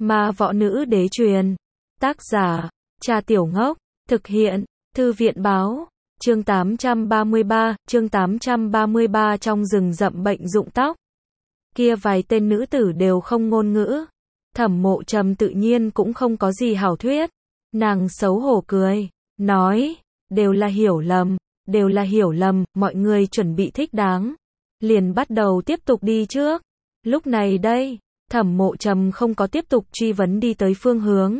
Ma võ nữ đế truyền. Tác giả, Trà Tiểu Ngốc. Thực hiện, Thư viện báo. Chương 833, trong rừng rậm bệnh rụng tóc. Kia vài tên nữ tử đều không ngôn ngữ. Thẩm Mộ Trầm tự nhiên cũng không có gì hảo thuyết. Nàng xấu hổ cười, nói, đều là hiểu lầm, mọi người chuẩn bị thích đáng. Liền bắt đầu tiếp tục đi trước. Lúc này đây, Thẩm Mộ Trầm không có tiếp tục truy vấn đi tới phương hướng.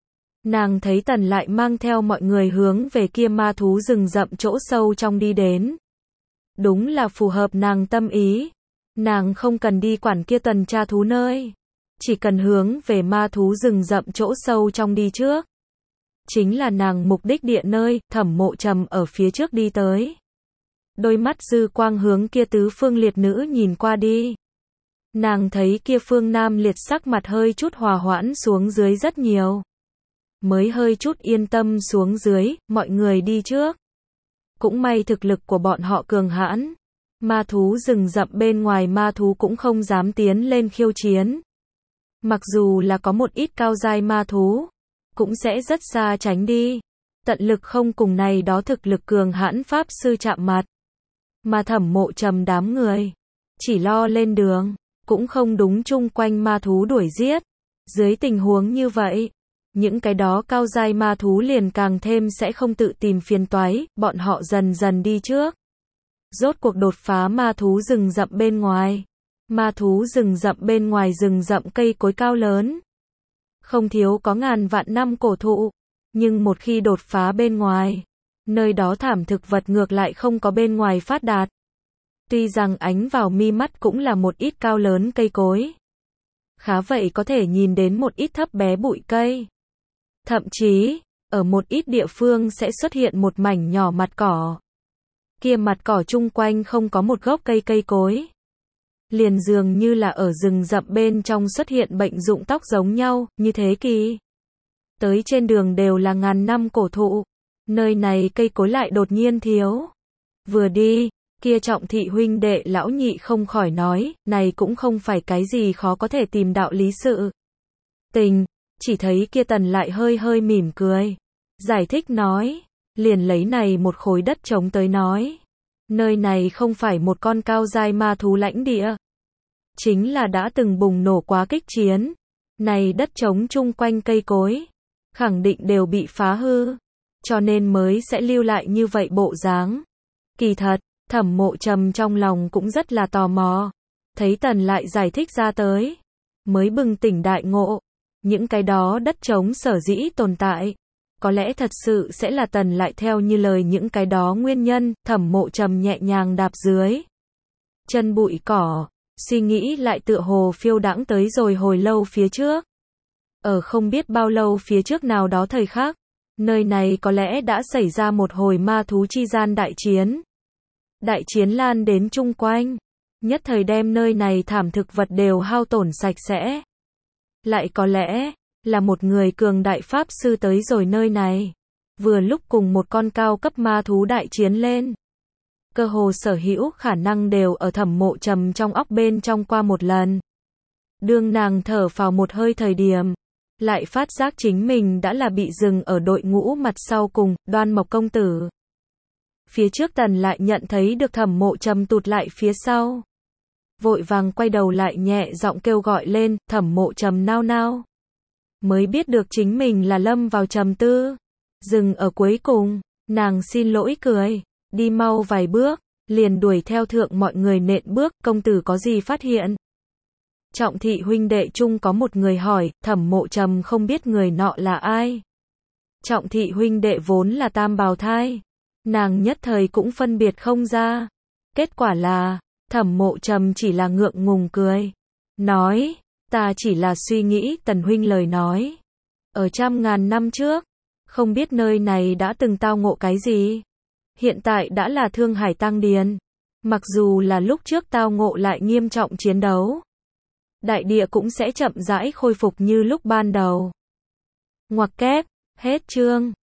Nàng thấy Tần lại mang theo mọi người hướng về kia ma thú rừng rậm chỗ sâu trong đi đến. Đúng là phù hợp nàng tâm ý. Nàng không cần đi quản kia tuần tra thú nơi. Chỉ cần hướng về ma thú rừng rậm chỗ sâu trong đi trước. Chính là nàng mục đích địa nơi, Thẩm Mộ Trầm ở phía trước đi tới. Đôi mắt dư quang hướng kia tứ phương liệt nữ nhìn qua đi. Nàng thấy kia phương nam liệt sắc mặt hơi chút hòa hoãn xuống dưới rất nhiều. Mới hơi chút yên tâm xuống dưới, mọi người đi trước. Cũng may thực lực của bọn họ cường hãn. Ma thú rừng rậm bên ngoài ma thú cũng không dám tiến lên khiêu chiến. Mặc dù là có một ít cao giai ma thú, cũng sẽ rất xa tránh đi. Tận lực không cùng này đó thực lực cường hãn pháp sư chạm mặt. Mà Thẩm Mộ Trầm đám người, chỉ lo lên đường, cũng không đúng chung quanh ma thú đuổi giết. Dưới tình huống như vậy, những cái đó cao giai ma thú liền càng thêm sẽ không tự tìm phiền toái, bọn họ dần dần đi trước. Rốt cuộc đột phá ma thú rừng rậm bên ngoài. Ma thú rừng rậm bên ngoài rừng rậm cây cối cao lớn. Không thiếu có ngàn vạn năm cổ thụ. Nhưng một khi đột phá bên ngoài, nơi đó thảm thực vật ngược lại không có bên ngoài phát đạt. Tuy rằng ánh vào mi mắt cũng là một ít cao lớn cây cối. Khá vậy có thể nhìn đến một ít thấp bé bụi cây. Thậm chí, ở một ít địa phương sẽ xuất hiện một mảnh nhỏ mặt cỏ. Kia mặt cỏ chung quanh không có một gốc cây cối. Liền dường như là ở rừng rậm bên trong xuất hiện bệnh rụng tóc giống nhau, như thế kỳ. Tới trên đường đều là ngàn năm cổ thụ. Nơi này cây cối lại đột nhiên thiếu. Vừa đi, kia Trọng Thị huynh đệ lão nhị không khỏi nói, này cũng không phải cái gì khó có thể tìm đạo lý sự tình. Chỉ thấy kia Tần lại hơi hơi mỉm cười. Giải thích nói, liền lấy này một khối đất trống tới nói. Nơi này không phải một con cao giai ma thú lãnh địa. Chính là đã từng bùng nổ quá kích chiến. Này đất trống chung quanh cây cối. Khẳng định đều bị phá hư. Cho nên mới sẽ lưu lại như vậy bộ dáng. Kỳ thật, Thẩm Mộ Trầm trong lòng cũng rất là tò mò. Thấy Tần lại giải thích ra tới. Mới bừng tỉnh đại ngộ. Những cái đó đất trống sở dĩ tồn tại. Có lẽ thật sự sẽ là Tần lại theo như lời những cái đó nguyên nhân. Thẩm Mộ Trầm nhẹ nhàng đạp dưới chân bụi cỏ. Suy nghĩ lại tựa hồ phiêu đãng tới rồi hồi lâu phía trước. Ở không biết bao lâu phía trước nào đó thời khắc. Nơi này có lẽ đã xảy ra một hồi ma thú chi gian đại chiến. Đại chiến lan đến chung quanh. Nhất thời đem nơi này thảm thực vật đều hao tổn sạch sẽ. Lại có lẽ là một người cường đại pháp sư tới rồi nơi này. Vừa lúc cùng một con cao cấp ma thú đại chiến lên. Cơ hồ sở hữu khả năng đều ở Thẩm Mộ Trầm trong óc bên trong qua một lần. Đương nàng thở phào một hơi thời điểm. Lại phát giác chính mình đã là bị dừng ở đội ngũ mặt sau cùng, Đoan Mộc công tử. Phía trước Tần lại nhận thấy được Thẩm Mộ Trầm tụt lại phía sau. Vội vàng quay đầu lại nhẹ giọng kêu gọi lên, Thẩm Mộ Trầm nao nao. Mới biết được chính mình là lâm vào trầm tư. Dừng ở cuối cùng, nàng xin lỗi cười, đi mau vài bước, liền đuổi theo thượng mọi người nện bước, công tử có gì phát hiện? Trọng Thị huynh đệ chung có một người hỏi, Thẩm Mộ Trầm không biết người nọ là ai. Trọng Thị huynh đệ vốn là tam bào thai. Nàng nhất thời cũng phân biệt không ra. Kết quả là, Thẩm Mộ Trầm chỉ là ngượng ngùng cười. Nói, ta chỉ là suy nghĩ Tần huynh lời nói. Ở trăm ngàn năm trước, không biết nơi này đã từng tao ngộ cái gì. Hiện tại đã là Thương Hải Tăng Điền. Mặc dù là lúc trước tao ngộ lại nghiêm trọng chiến đấu. Đại địa cũng sẽ chậm rãi khôi phục như lúc ban đầu. Ngoặc kép, hết chương.